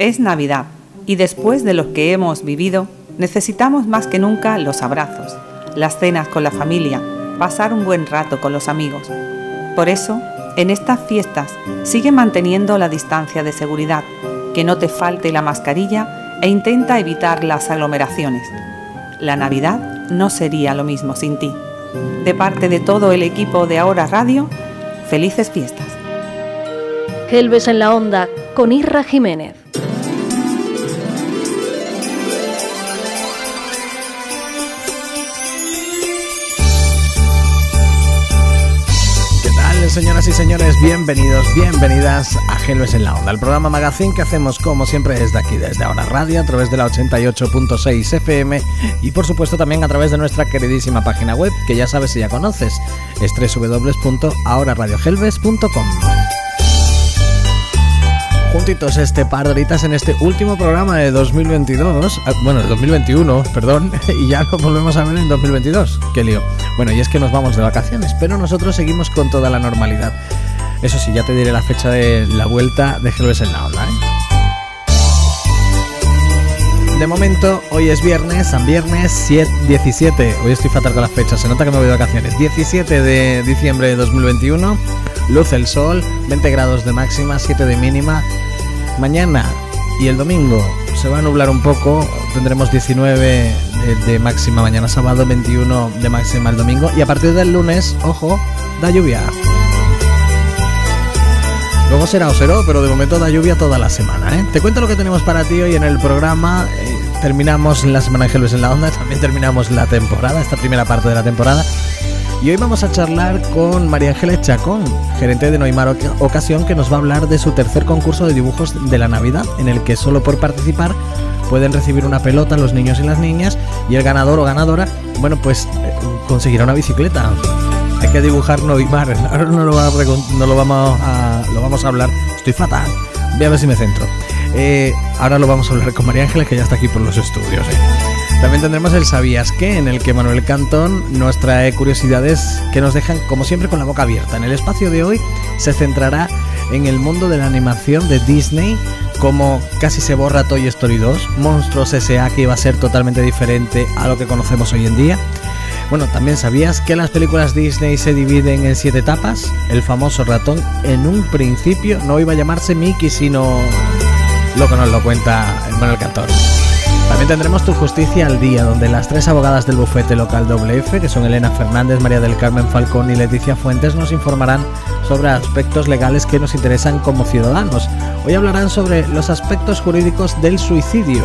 Es Navidad y después de lo que hemos vivido, necesitamos más que nunca los abrazos, las cenas con la familia, pasar un buen rato con los amigos. Por eso, en estas fiestas, sigue manteniendo la distancia de seguridad, que no te falte la mascarilla e intenta evitar las aglomeraciones. La Navidad no sería lo mismo sin ti. De parte de todo el equipo de Ahora Radio, felices fiestas. Gelbes en la Onda con Irra Jiménez. Señoras y señores, bienvenidos, bienvenidas a Gelbes en la Onda, el programa magazine que hacemos como siempre desde aquí, desde Ahora Radio, a través de la 88.6 FM y por supuesto también a través de nuestra queridísima página web, que ya sabes y ya conoces, es www.ahoraradiogelbes.com. Juntitos este par de horitas en este último programa de 2022, bueno, de 2021, perdón, y ya lo volvemos a ver en 2022, qué lío. Bueno, y es que nos vamos de vacaciones, pero nosotros seguimos con toda la normalidad. Eso sí, ya te diré la fecha de la vuelta de Gelbes en la Onda, De momento, hoy es viernes, San Viernes 17, hoy estoy fatal con las fechas, se nota que me voy de vacaciones, 17 de diciembre de 2021, luce el sol, 20 grados de máxima, 7 de mínima. Mañana y el domingo se va a nublar un poco, tendremos 19 de máxima mañana sábado, 21 de máxima el domingo y a partir del lunes, ojo, da lluvia. Luego será osero, pero de momento da lluvia toda la semana, Te cuento lo que tenemos para ti hoy en el programa. Terminamos la semana de Gelbes en la Onda, también terminamos la temporada, esta primera parte de la temporada. Y hoy vamos a charlar con María Ángeles Chacón, gerente de Noimar Ocasión, que nos va a hablar de su tercer concurso de dibujos de la Navidad, en el que solo por participar pueden recibir una pelota los niños y las niñas, y el ganador o ganadora, bueno, pues conseguirá una bicicleta. Hay que dibujar Noimar, ahora lo vamos a hablar, estoy fatal, voy a ver si me centro. Ahora lo vamos a hablar con María Ángeles, que ya está aquí por los estudios. También tendremos el ¿Sabías qué?, en el que Manuel Cantón nos trae curiosidades que nos dejan, como siempre, con la boca abierta. En el espacio de hoy se centrará en el mundo de la animación de Disney, como casi se borra Toy Story 2, Monstruos S.A., que iba a ser totalmente diferente a lo que conocemos hoy en día. Bueno, también sabías que las películas Disney se dividen en 7 etapas. El famoso ratón en un principio no iba a llamarse Mickey, sino lo que nos lo cuenta el Manuel Cantón. También tendremos Tu Justicia al Día, donde las 3 abogadas del bufete local WF, que son Elena Fernández, María del Carmen Falcón y Leticia Fuentes, nos informarán sobre aspectos legales que nos interesan como ciudadanos. Hoy hablarán sobre los aspectos jurídicos del suicidio.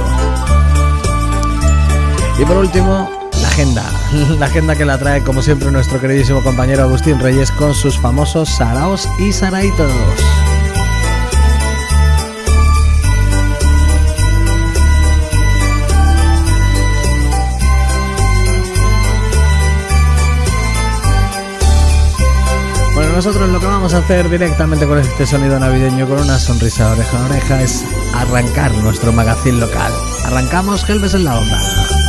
Y por último, la agenda que la trae como siempre nuestro queridísimo compañero Agustín Reyes con sus famosos saraos y saraitos. Nosotros lo que vamos a hacer directamente con este sonido navideño, con una sonrisa oreja a oreja, es arrancar nuestro magazine local. Arrancamos Gelbes en la Onda.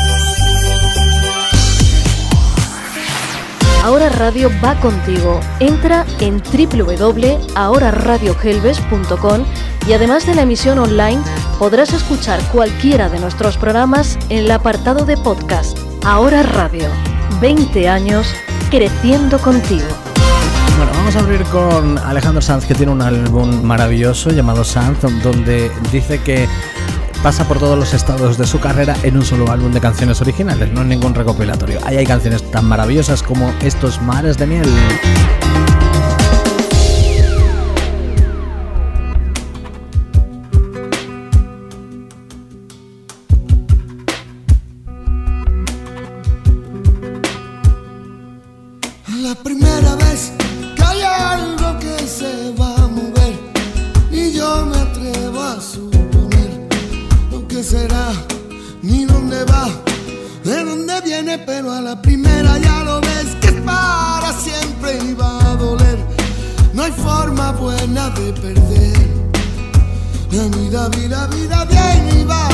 Ahora Radio va contigo. Entra en www.ahoraradiogelbes.com y además de la emisión online podrás escuchar cualquiera de nuestros programas en el apartado de podcast. Ahora Radio, 20 años creciendo contigo. Bueno, vamos a abrir con Alejandro Sanz, que tiene un álbum maravilloso llamado Sanz, donde dice que pasa por todos los estados de su carrera en un solo álbum de canciones originales, no en ningún recopilatorio. Ahí hay canciones tan maravillosas como Estos mares de miel. La primera vez que hay algo que se va a mover y yo me atrevo a suponer lo que será ni dónde va, de dónde viene, pero a la primera ya lo ves que para siempre iba a doler. No hay forma buena de perder la vida, bien iba.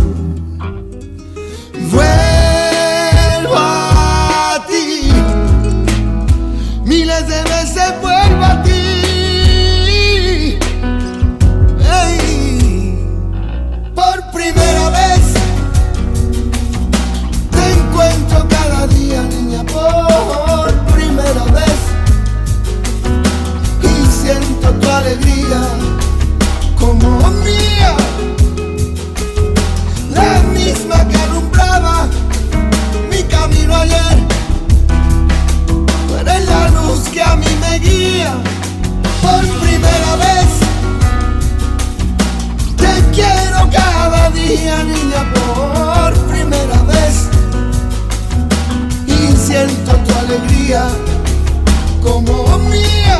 Vuelvo a ti, miles de veces vuelvo a ti. Hey. alegría como mía, la misma que alumbraba mi camino ayer. Tú eres la luz que a mí me guía por primera vez. Te quiero cada día, niña, por primera vez. Y siento tu alegría como mía,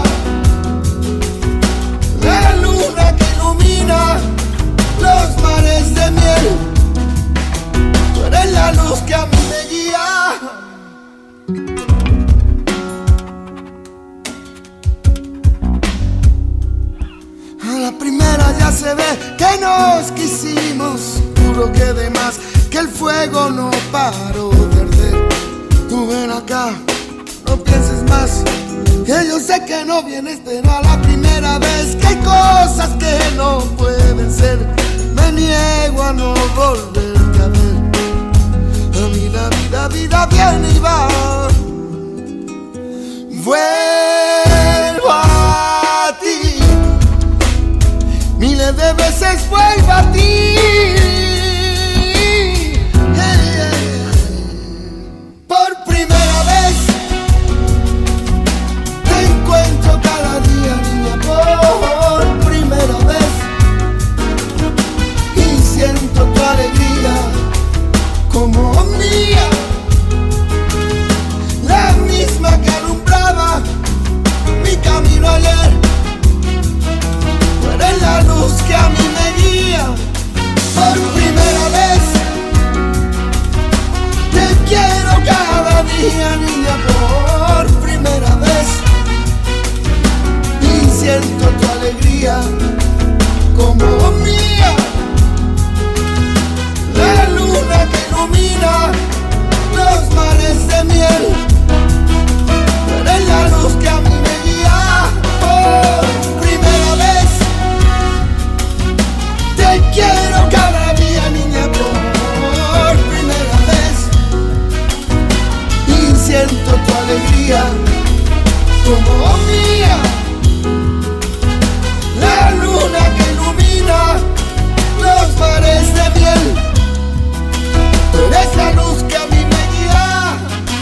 la luna que ilumina los mares de miel. Tú eres la luz que a mí me guía. A la primera ya se ve que nos quisimos, juro que de más, que el fuego no paró de arder. Tú ven acá, no pienses más, que yo sé que no vienes, pero a la primera vez que hay cosas que no pueden ser, me niego a no volverte a ver. A mí la vida viene y va. Vuelvo a ti, miles de veces vuelvo a ti. Por primera vez te encuentro cada día, niña, por primera vez. Y siento tu alegría como mía, la misma que alumbraba mi camino ayer. Tú eres la luz que a mí me guía por primera vez. Te quiero cada día, niña, por primera vez. Y siento tu alegría como mía, la luna que ilumina los mares de miel. Tú eres la luz que a mí me guía por primera vez. Te quiero cada día, niña, por primera vez. Y siento tu alegría como mía, la luna que ilumina los mares de miel. Tú eres la luz que a mí me guía.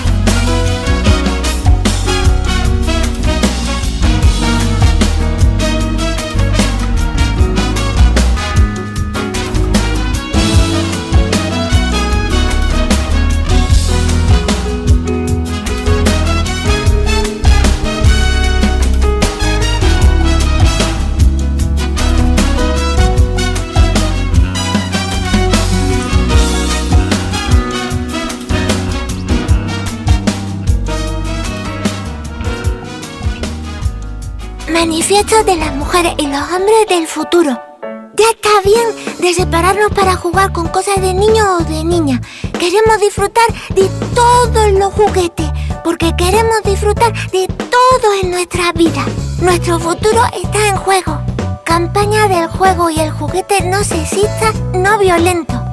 Manifiesto de las mujeres y los hombres del futuro. Ya está bien de separarnos para jugar con cosas de niños o de niñas. Queremos disfrutar de todos los juguetes, porque queremos disfrutar de todo en nuestra vida. Nuestro futuro está en juego. Campaña del juego y el juguete no sexista, no violento.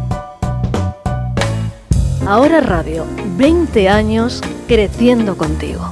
Ahora Radio, 20 años creciendo contigo.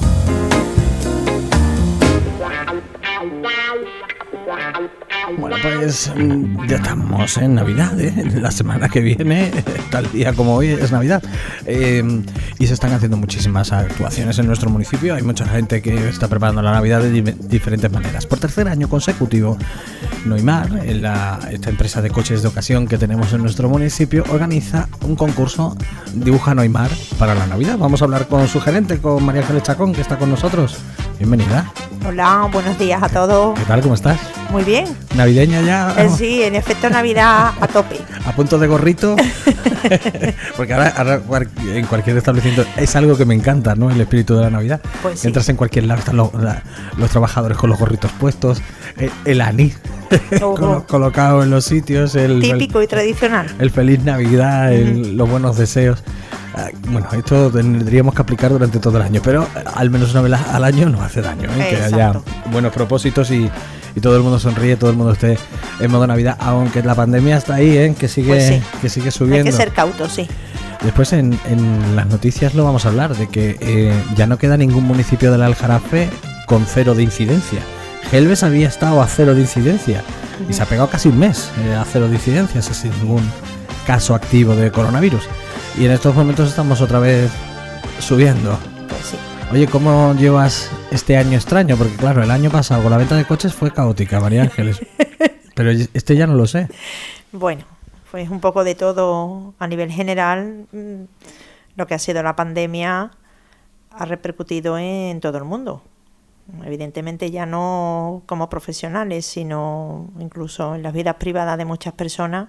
Bueno, pues ya estamos en Navidad, ¿eh? La semana que viene, tal día como hoy, es Navidad. Y se están haciendo muchísimas actuaciones en nuestro municipio. Hay mucha gente que está preparando la Navidad de diferentes maneras. Por tercer año consecutivo, Noimar, esta empresa de coches de ocasión que tenemos en nuestro municipio, organiza un concurso Dibuja Noimar para la Navidad. Vamos a hablar con su gerente, con María Ángeles Chacón, que está con nosotros. Bienvenida. Hola, buenos días a todos. ¿Qué tal? ¿Cómo estás? Muy bien. ¿Navideña ya? Sí, en efecto, Navidad a tope. ¿A punto de gorrito? Porque ahora en cualquier establecimiento es algo que me encanta, ¿no? El espíritu de la Navidad. Pues sí. Entras en cualquier lado, están los trabajadores con los gorritos puestos, el anís colocado en los sitios. Típico y tradicional. El feliz Navidad, los buenos deseos. Bueno, esto tendríamos que aplicar durante todo el año, pero al menos una vez al año no hace daño, ¿eh? Que haya buenos propósitos y todo el mundo sonríe, todo el mundo esté en modo Navidad, aunque la pandemia está ahí, ¿eh? que sigue subiendo. Hay que ser cautos, sí. Después en las noticias lo vamos a hablar, de que ya no queda ningún municipio del Aljarafe con 0 de incidencia. Gelbes había estado a 0 de incidencia y se ha pegado casi un mes a 0 de incidencias, sin ningún caso activo de coronavirus. Y en estos momentos estamos otra vez subiendo. Pues sí. Oye, ¿cómo llevas este año extraño? Porque claro, el año pasado con la venta de coches fue caótica, María Ángeles. Pero este ya no lo sé. Bueno, pues un poco de todo a nivel general. Lo que ha sido la pandemia ha repercutido en todo el mundo. Evidentemente ya no como profesionales, sino incluso en las vidas privadas de muchas personas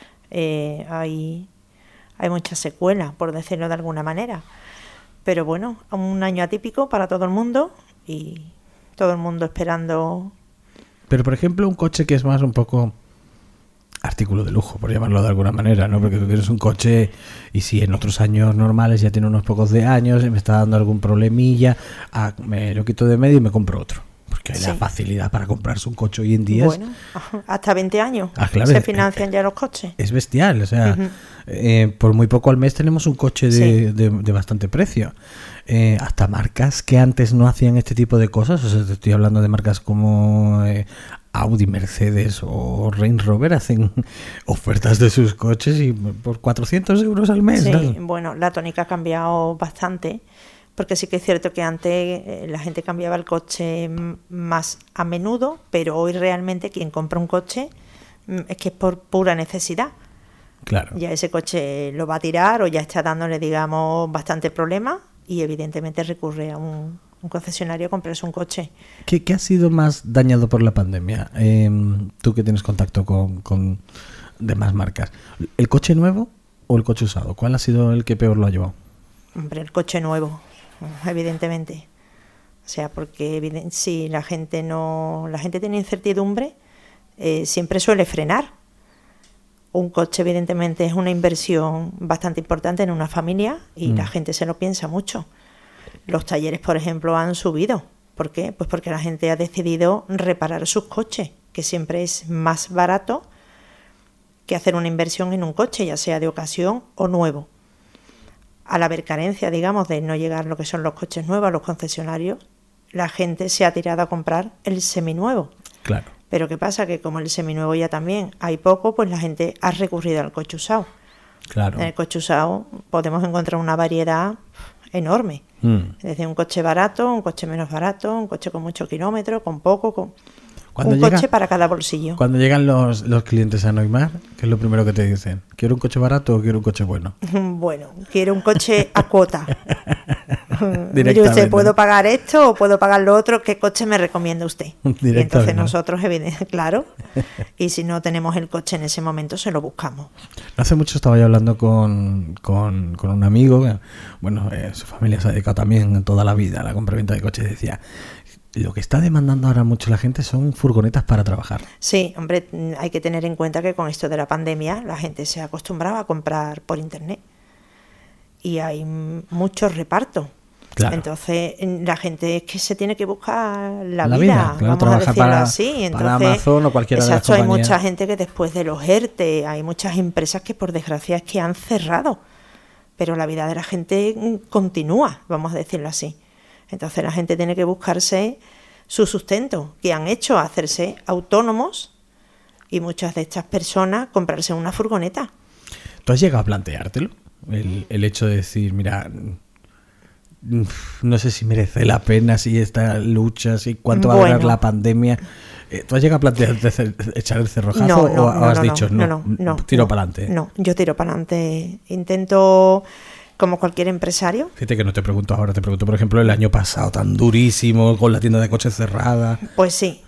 hay muchas secuelas, por decirlo de alguna manera. Pero bueno, un año atípico para todo el mundo y todo el mundo esperando. Pero por ejemplo, un coche que es más un poco artículo de lujo, por llamarlo de alguna manera, ¿no? Porque tú tienes un coche y si en otros años normales ya tiene unos pocos de años y me está dando algún problemilla, me lo quito de medio y me compro otro. Porque la facilidad para comprarse un coche hoy en día hasta 20 años claro, se financian ya los coches. Es bestial, o sea, por muy poco al mes tenemos un coche de bastante precio. Hasta marcas que antes no hacían este tipo de cosas, o sea, te estoy hablando de marcas como Audi, Mercedes o Range Rover, hacen ofertas de sus coches y por 400 euros al mes. Sí, ¿no? Bueno, la tónica ha cambiado bastante. Porque sí que es cierto que antes la gente cambiaba el coche más a menudo, pero hoy realmente quien compra un coche es que es por pura necesidad. Claro. Ya ese coche lo va a tirar o ya está dándole, digamos, bastante problema y evidentemente recurre a un concesionario a comprarse un coche. ¿Qué ha sido más dañado por la pandemia? Tú que tienes contacto con demás marcas. ¿El coche nuevo o el coche usado? ¿Cuál ha sido el que peor lo ha llevado? Hombre, el coche nuevo. Evidentemente, o sea, porque si la gente tiene incertidumbre, siempre suele frenar. Un coche evidentemente es una inversión bastante importante en una familia y la gente se lo piensa mucho. Los talleres, por ejemplo, han subido. ¿Por qué? Pues porque la gente ha decidido reparar sus coches, que siempre es más barato que hacer una inversión en un coche, ya sea de ocasión o nuevo. Al haber carencia, digamos, de no llegar lo que son los coches nuevos a los concesionarios, la gente se ha tirado a comprar el seminuevo. Claro. Pero ¿qué pasa? Que como el seminuevo ya también hay poco, pues la gente ha recurrido al coche usado. Claro. En el coche usado podemos encontrar una variedad enorme. Desde un coche barato, un coche menos barato, un coche con muchos kilómetros, con poco, coche para cada bolsillo. Cuando llegan los clientes a Neumar, ¿qué es lo primero que te dicen? ¿Quiero un coche barato o quiero un coche bueno? Bueno, quiero un coche a cuota. Mire usted, ¿puedo pagar esto o puedo pagar lo otro? ¿Qué coche me recomienda usted? Y entonces nosotros, claro, y si no tenemos el coche en ese momento, se lo buscamos. No hace mucho estaba yo hablando con un amigo, bueno, su familia se ha dedicado también toda la vida a la compra-venta de coches, y decía, lo que está demandando ahora mucho la gente son furgonetas para trabajar. Sí, hombre, hay que tener en cuenta que con esto de la pandemia la gente se acostumbraba a comprar por internet y hay muchos repartos. Claro. Entonces la gente es que se tiene que buscar la vida, claro, vamos a decirlo así. Entonces, para Amazon o cualquiera de las exacto, compañías. Hay mucha gente que después de los ERTE, hay muchas empresas que por desgracia es que han cerrado, pero la vida de la gente continúa, vamos a decirlo así. Entonces la gente tiene que buscarse su sustento, que han hecho hacerse autónomos y muchas de estas personas comprarse una furgoneta. ¿Tú has llegado a planteártelo? El hecho de decir, mira, no sé si merece la pena, si esta lucha, si cuánto va a durar la pandemia. ¿Tú has llegado a plantearte echar el cerrojazo o has dicho no, tiro para adelante? No, yo tiro para adelante. Intento, como cualquier empresario. Fíjate que no te pregunto ahora, te pregunto, por ejemplo, el año pasado tan durísimo, con la tienda de coches cerrada. Pues sí.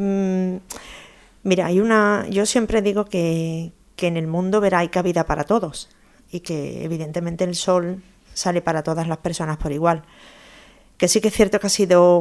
Mira, yo siempre digo que en el mundo hay cabida para todos y que evidentemente el sol sale para todas las personas por igual. Que sí que es cierto que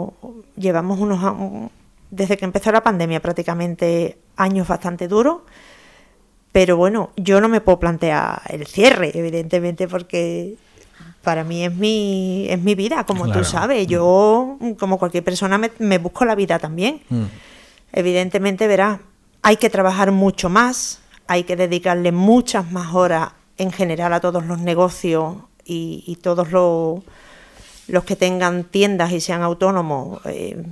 llevamos desde que empezó la pandemia prácticamente años bastante duros, pero bueno, yo no me puedo plantear el cierre, evidentemente, porque para mí es mi vida, como claro. Tú sabes. Yo, como cualquier persona, me busco la vida también. Evidentemente, verás, hay que trabajar mucho más, hay que dedicarle muchas más horas en general a todos los negocios y todos los que tengan tiendas y sean autónomos,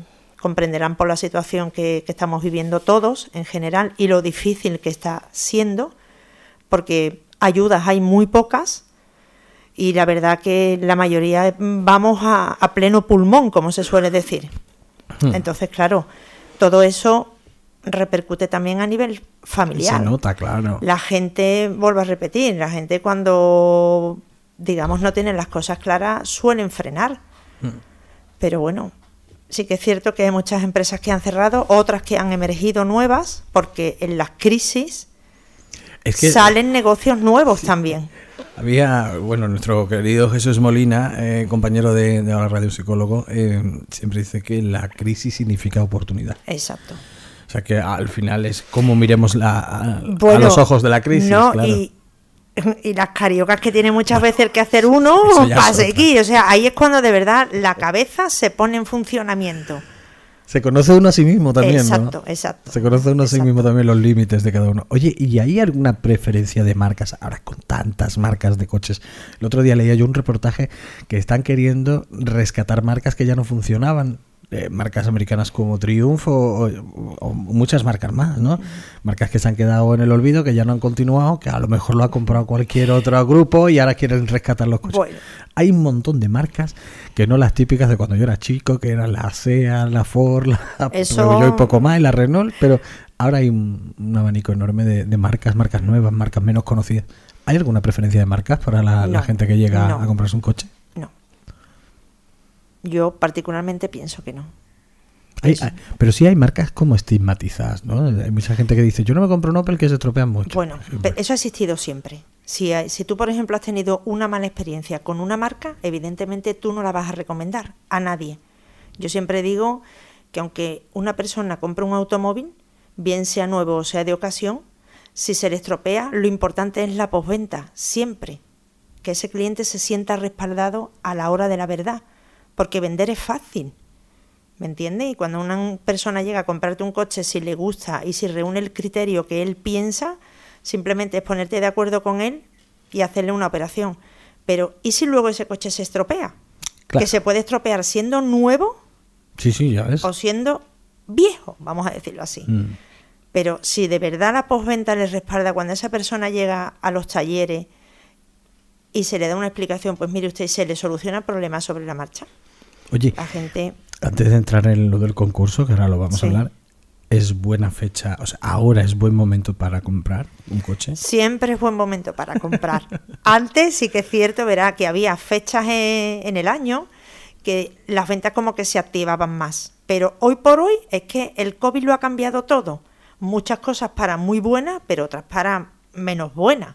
comprenderán por la situación que estamos viviendo todos en general y lo difícil que está siendo, porque ayudas hay muy pocas y la verdad que la mayoría vamos a pleno pulmón, como se suele decir. Entonces, claro, todo eso repercute también a nivel familiar. Se nota, claro. La gente, vuelvo a repetir, la gente cuando, digamos, no tienen las cosas claras suelen frenar. Pero bueno, sí que es cierto que hay muchas empresas que han cerrado, otras que han emergido nuevas, porque en las crisis salen negocios nuevos también. Había, bueno, nuestro querido Jesús Molina, compañero de la radio, psicólogo, siempre dice que la crisis significa oportunidad. Exacto. O sea que al final es como miremos a los ojos de la crisis. No, claro. Y las cariocas que tiene muchas veces el que hacer uno para seguir. O sea, ahí es cuando de verdad la cabeza se pone en funcionamiento. Se conoce uno a sí mismo también, exacto, ¿no? Exacto. Se conoce uno a sí mismo también, los límites de cada uno. Oye, ¿y hay alguna preferencia de marcas? Ahora con tantas marcas de coches. El otro día leía yo un reportaje que están queriendo rescatar marcas que ya no funcionaban. Marcas americanas como Triumph o muchas marcas más, ¿no? Marcas que se han quedado en el olvido, que ya no han continuado, que a lo mejor lo ha comprado cualquier otro grupo y ahora quieren rescatar los coches. Bueno. Hay un montón de marcas que no las típicas de cuando yo era chico, que eran la SEAT, la Ford, la Peugeot y poco más, y la Renault, pero ahora hay un abanico enorme de marcas nuevas, marcas menos conocidas. ¿Hay alguna preferencia de marcas para la gente que llega a comprarse un coche? Yo particularmente pienso que no. Pero sí hay marcas como estigmatizadas, ¿no? Hay mucha gente que dice, yo no me compro un Opel que se estropean mucho. Bueno, eso ha existido siempre. Si tú, por ejemplo, has tenido una mala experiencia con una marca, evidentemente tú no la vas a recomendar a nadie. Yo siempre digo que aunque una persona compre un automóvil, bien sea nuevo o sea de ocasión, si se le estropea, lo importante es la postventa, siempre. Que ese cliente se sienta respaldado a la hora de la verdad. Porque vender es fácil, ¿me entiendes? Y cuando una persona llega a comprarte un coche, si le gusta y si reúne el criterio que él piensa, simplemente es ponerte de acuerdo con él y hacerle una operación. Pero, ¿y si luego ese coche se estropea? Claro. Que se puede estropear siendo nuevo ya ves. O siendo viejo, vamos a decirlo así. Pero si de verdad la postventa le respalda cuando esa persona llega a los talleres y se le da una explicación, pues mire usted, se le soluciona el problema sobre la marcha. Oye, la gente... antes de entrar en lo del concurso, que ahora lo vamos a hablar, ¿es buena fecha, o sea, ahora es buen momento para comprar un coche? Siempre es buen momento para comprar. Antes sí que es cierto, verá, que había fechas en el año que las ventas como que se activaban más. Pero hoy por hoy es que el COVID lo ha cambiado todo. Muchas cosas para muy buenas, pero otras para menos buenas.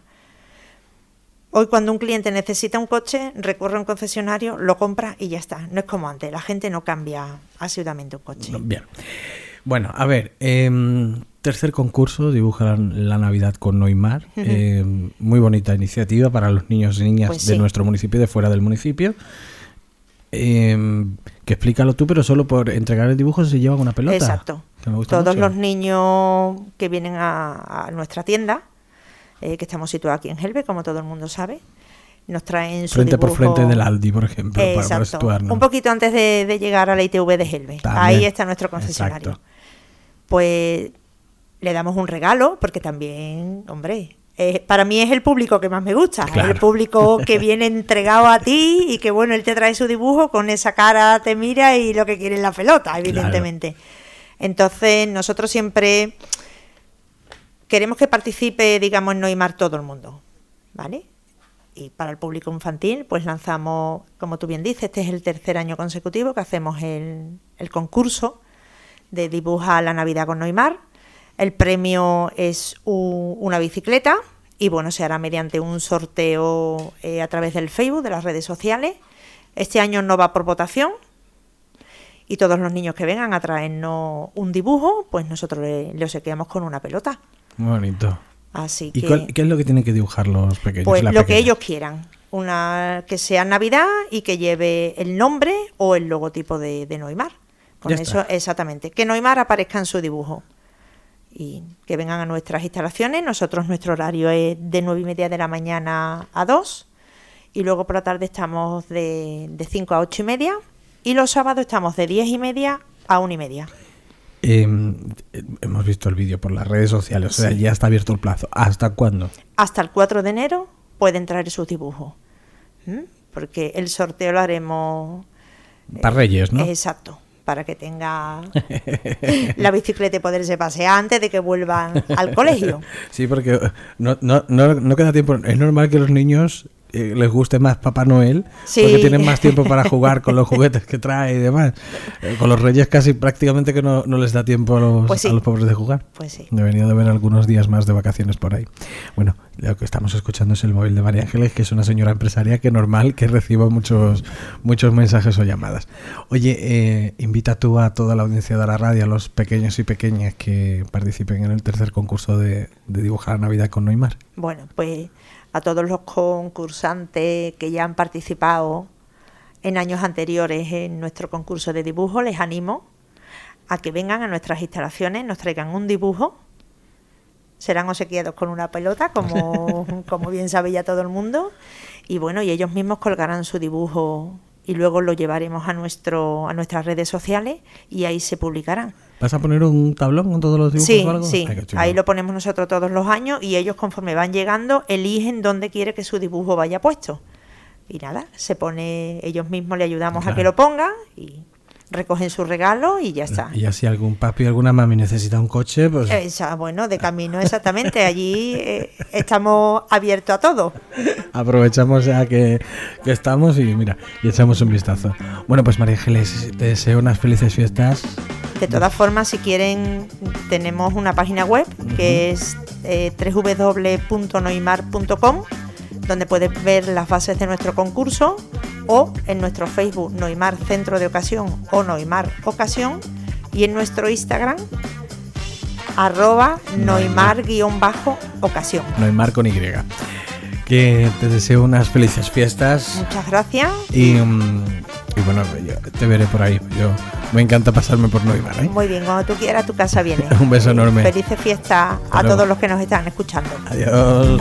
Hoy cuando un cliente necesita un coche, recurre a un concesionario, lo compra y ya está. No es como antes, la gente no cambia asiduamente un coche. Bien. Bueno, a ver, tercer concurso, dibuja la Navidad con Noimar. Muy bonita iniciativa para los niños y niñas de nuestro municipio y de fuera del municipio. Que explícalo tú, pero solo por entregar el dibujo se llevan una pelota. Exacto. Todos los niños que vienen a nuestra tienda, que estamos situados aquí en Gelbe, como todo el mundo sabe, nos traen su frente dibujo. Por frente del Aldi, por ejemplo, para situarnos. Un poquito antes de llegar a la ITV de Gelbe. También. Ahí está nuestro concesionario. Exacto. Pues le damos un regalo, porque también, hombre, para mí es el público que más me gusta. Claro. El público que viene entregado a ti y que, bueno, él te trae su dibujo, con esa cara te mira y lo que quiere es la pelota, evidentemente. Claro. Entonces, nosotros siempre queremos que participe, digamos, en Noimar todo el mundo, ¿vale? Y para el público infantil, pues lanzamos, como tú bien dices, este es el tercer año consecutivo que hacemos el concurso de Dibuja la Navidad con Noimar. El premio es una bicicleta y, bueno, se hará mediante un sorteo a través del Facebook, de las redes sociales. Este año no va por votación y todos los niños que vengan a traernos un dibujo, pues nosotros le obsequiamos con una pelota. Muy bonito. Así ¿Y qué es lo que tienen que dibujar los pequeños? Pues lo que ellos quieran. Una que sea Navidad y que lleve el nombre o el logotipo de Noimar. Con eso, exactamente. Que Noimar aparezca en su dibujo. Y que vengan a nuestras instalaciones. Nuestro horario es de 9:30 de la mañana a 2. Y luego por la tarde estamos de 5 a 8:30. Y los sábados estamos de 10:30 a 1:30. Hemos visto el vídeo por las redes sociales, o sea, ya está abierto el plazo. ¿Hasta cuándo? Hasta el 4 de enero pueden traer sus dibujos. Porque el sorteo lo haremos... Para Reyes, ¿no? Exacto, para que tenga la bicicleta y poderse pasear antes de que vuelvan al colegio. Sí, porque no queda tiempo. Es normal que los niños les guste más Papá Noel, sí, porque tienen más tiempo para jugar con los juguetes que trae y demás. Con los Reyes casi prácticamente que no les da tiempo a los pobres de jugar. Pues sí. Debería de haber algunos días más de vacaciones por ahí. Bueno, lo que estamos escuchando es el móvil de María Ángeles, que es una señora empresaria que normal que reciba muchos mensajes o llamadas. Oye, invita tú a toda la audiencia de la radio, a los pequeños y pequeñas que participen en el tercer concurso de dibujar Navidad con Noimar. Bueno, pues a todos los concursantes que ya han participado en años anteriores en nuestro concurso de dibujo, les animo a que vengan a nuestras instalaciones, nos traigan un dibujo, serán obsequiados con una pelota, como bien sabe ya todo el mundo, y bueno, y ellos mismos colgarán su dibujo y luego lo llevaremos a nuestras redes sociales y ahí se publicarán. ¿Vas a poner un tablón con todos los dibujos sí, o algo? Sí, ahí lo ponemos nosotros todos los años y ellos conforme van llegando eligen dónde quiere que su dibujo vaya puesto. Y nada, se pone, ellos mismos le ayudamos a que lo ponga y recogen su regalo y ya está. Y así algún papi o alguna mami necesita un coche, pues... Bueno, de camino exactamente, allí estamos abiertos a todo. Aprovechamos ya que estamos y mira, y echamos un vistazo. Bueno, pues María Ángeles, te deseo unas felices fiestas. De todas formas, si quieren, tenemos una página web que es www.noimar.com, donde puedes ver las bases de nuestro concurso, o en nuestro Facebook Noimar Centro de Ocasión o Noimar Ocasión, y en nuestro Instagram @Noimar_ocasión. Noimar con Y. Que te deseo unas felices fiestas. Muchas gracias. Y bueno, yo te veré por ahí. Yo me encanta pasarme por Noimar, ¿eh? Muy bien, cuando tú quieras, a tu casa vienes. Un beso enorme. Felices fiestas a todos los que nos están escuchando. Adiós.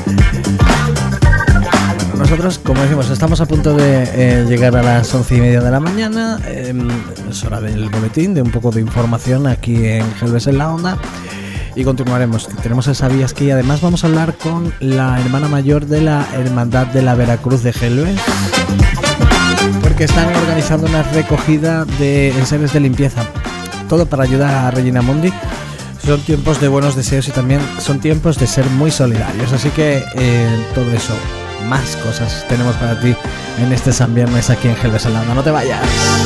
Bueno, nosotros, como decimos, estamos a punto de llegar a las 11:30 de la mañana. Es hora del boletín, de un poco de información aquí en Gelbes en la Onda. Y continuaremos. Tenemos el Sabías Que, y además vamos a hablar con la hermana mayor de la Hermandad de la Veracruz de Gelbes, porque están organizando una recogida de enseres de limpieza. Todo para ayudar a Regina Mundi. Son tiempos de buenos deseos y también son tiempos de ser muy solidarios. Así que todo eso, más cosas tenemos para ti en este San Viernes aquí en Gelbes en la Onda. No te vayas.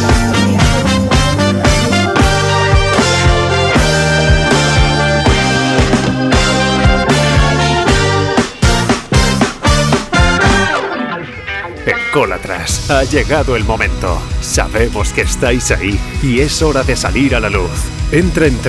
Ecólatras, ha llegado el momento. Sabemos que estáis ahí y es hora de salir a la luz. Entra en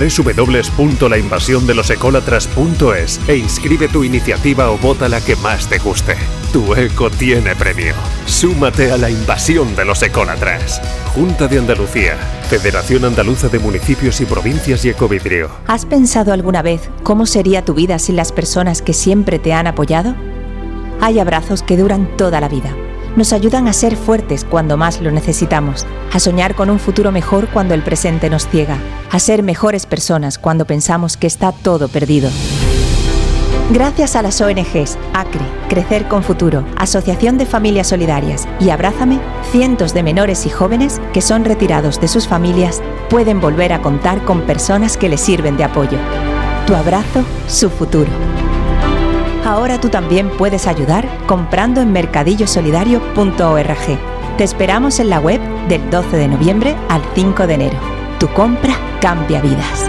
www.lainvasiondelosecolatras.es e inscribe tu iniciativa o vota la que más te guste. Tu eco tiene premio. Súmate a la invasión de los ecólatras. Junta de Andalucía, Federación Andaluza de Municipios y Provincias y Ecovidrio. ¿Has pensado alguna vez cómo sería tu vida sin las personas que siempre te han apoyado? Hay abrazos que duran toda la vida. Nos ayudan a ser fuertes cuando más lo necesitamos, a soñar con un futuro mejor cuando el presente nos ciega, a ser mejores personas cuando pensamos que está todo perdido. Gracias a las ONGs ACRE, Crecer con Futuro, Asociación de Familias Solidarias y Abrázame, cientos de menores y jóvenes que son retirados de sus familias pueden volver a contar con personas que les sirven de apoyo. Tu abrazo, su futuro. Ahora tú también puedes ayudar comprando en mercadillosolidario.org. Te esperamos en la web del 12 de noviembre al 5 de enero. Tu compra cambia vidas.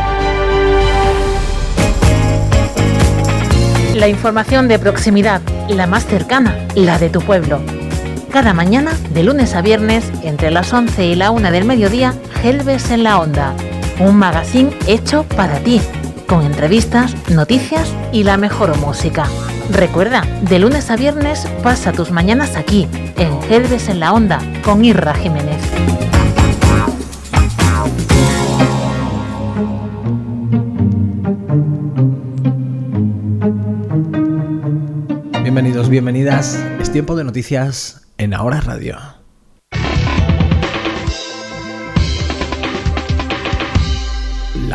La información de proximidad, la más cercana, la de tu pueblo. Cada mañana, de lunes a viernes, entre las 11 y la 1 del mediodía, Gelbes en la Onda. Un magazín hecho para ti, con entrevistas, noticias y la mejor música. Recuerda, de lunes a viernes pasa tus mañanas aquí, en Gelbes en la Onda, con Irra Jiménez. Bienvenidos, bienvenidas. Es tiempo de noticias en Ahora Radio.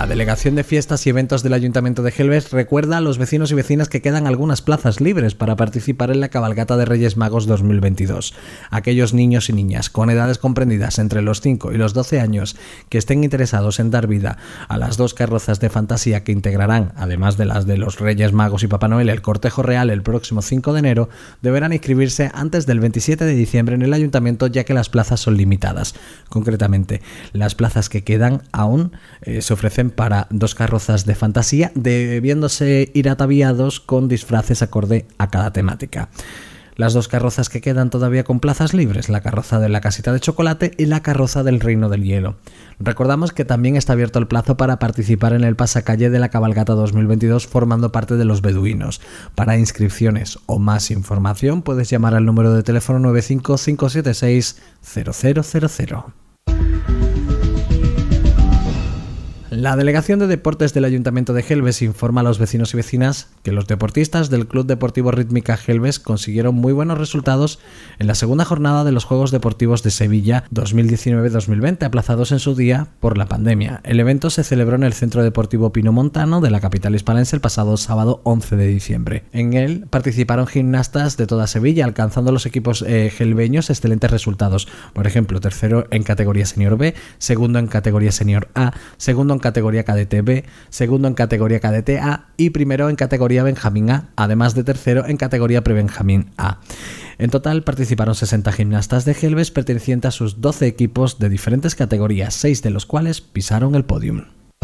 La Delegación de Fiestas y Eventos del Ayuntamiento de Gelbes recuerda a los vecinos y vecinas que quedan algunas plazas libres para participar en la cabalgata de Reyes Magos 2022. Aquellos niños y niñas con edades comprendidas entre los 5 y los 12 años que estén interesados en dar vida a las 2 carrozas de fantasía que integrarán, además de las de los Reyes Magos y Papá Noel, el cortejo real el próximo 5 de enero, deberán inscribirse antes del 27 de diciembre en el Ayuntamiento, ya que las plazas son limitadas. Concretamente, las plazas que quedan aún se ofrecen para 2 carrozas de fantasía, debiéndose ir ataviados con disfraces acorde a cada temática. Las 2 carrozas que quedan todavía con plazas libres, la carroza de la casita de chocolate y la carroza del Reino del Hielo. Recordamos que también está abierto el plazo para participar en el pasacalle de la cabalgata 2022 formando parte de los beduinos. Para inscripciones o más información puedes llamar al número de teléfono 95576 0000. La Delegación de Deportes del Ayuntamiento de Gelbes informa a los vecinos y vecinas que los deportistas del Club Deportivo Rítmica Gelbes consiguieron muy buenos resultados en la segunda jornada de los Juegos Deportivos de Sevilla 2019-2020, aplazados en su día por la pandemia. El evento se celebró en el Centro Deportivo Pinomontano de la capital hispalense el pasado sábado 11 de diciembre. En él participaron gimnastas de toda Sevilla, alcanzando los equipos gelbeños excelentes resultados. Por ejemplo, tercero en categoría Senior B, segundo en categoría Senior A, segundo en categoría cadete B, segundo en categoría cadete A y primero en categoría Benjamín A, además de tercero en categoría Prebenjamín A. En total participaron 60 gimnastas de Gelbes pertenecientes a sus 12 equipos de diferentes categorías, 6 de los cuales pisaron el podium.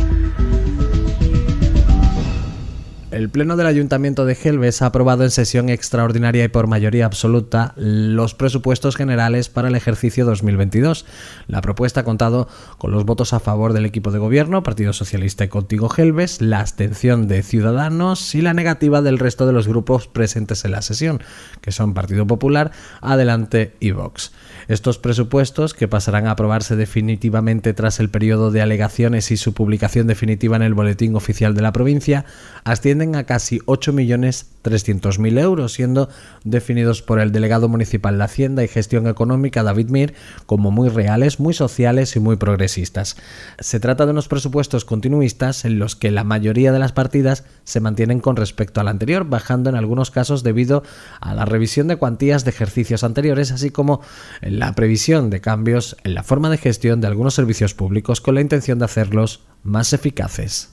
El Pleno del Ayuntamiento de Gelbes ha aprobado en sesión extraordinaria y por mayoría absoluta los presupuestos generales para el ejercicio 2022. La propuesta ha contado con los votos a favor del equipo de gobierno, Partido Socialista y Contigo Gelbes, la abstención de Ciudadanos y la negativa del resto de los grupos presentes en la sesión, que son Partido Popular, Adelante y Vox. Estos presupuestos, que pasarán a aprobarse definitivamente tras el periodo de alegaciones y su publicación definitiva en el Boletín Oficial de la provincia, ascienden a casi 8.300.000 euros, siendo definidos por el delegado municipal de Hacienda y Gestión Económica, David Mir, como muy reales, muy sociales y muy progresistas. Se trata de unos presupuestos continuistas en los que la mayoría de las partidas se mantienen con respecto al anterior, bajando en algunos casos debido a la revisión de cuantías de ejercicios anteriores, así como la previsión de cambios en la forma de gestión de algunos servicios públicos con la intención de hacerlos más eficaces.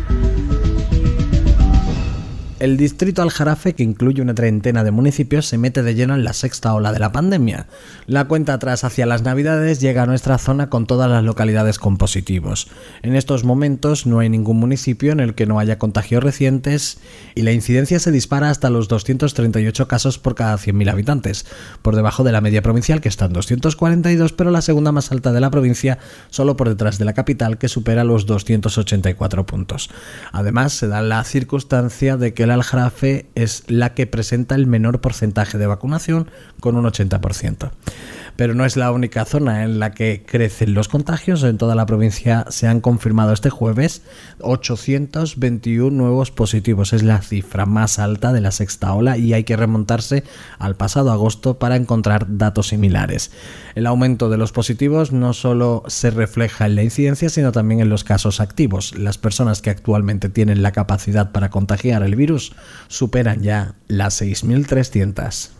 El distrito Aljarafe, que incluye una treintena de municipios, se mete de lleno en la sexta ola de la pandemia. La cuenta atrás hacia las Navidades llega a nuestra zona con todas las localidades con positivos. En estos momentos no hay ningún municipio en el que no haya contagios recientes y la incidencia se dispara hasta los 238 casos por cada 100.000 habitantes, por debajo de la media provincial, que está en 242, pero la segunda más alta de la provincia, solo por detrás de la capital, que supera los 284 puntos. Además, se da la circunstancia de que el Aljarafe es la que presenta el menor porcentaje de vacunación, con un 80%. Pero no es la única zona en la que crecen los contagios. En toda la provincia se han confirmado este jueves 821 nuevos positivos. Es la cifra más alta de la sexta ola y hay que remontarse al pasado agosto para encontrar datos similares. El aumento de los positivos no solo se refleja en la incidencia, sino también en los casos activos. Las personas que actualmente tienen la capacidad para contagiar el virus superan ya las 6.300.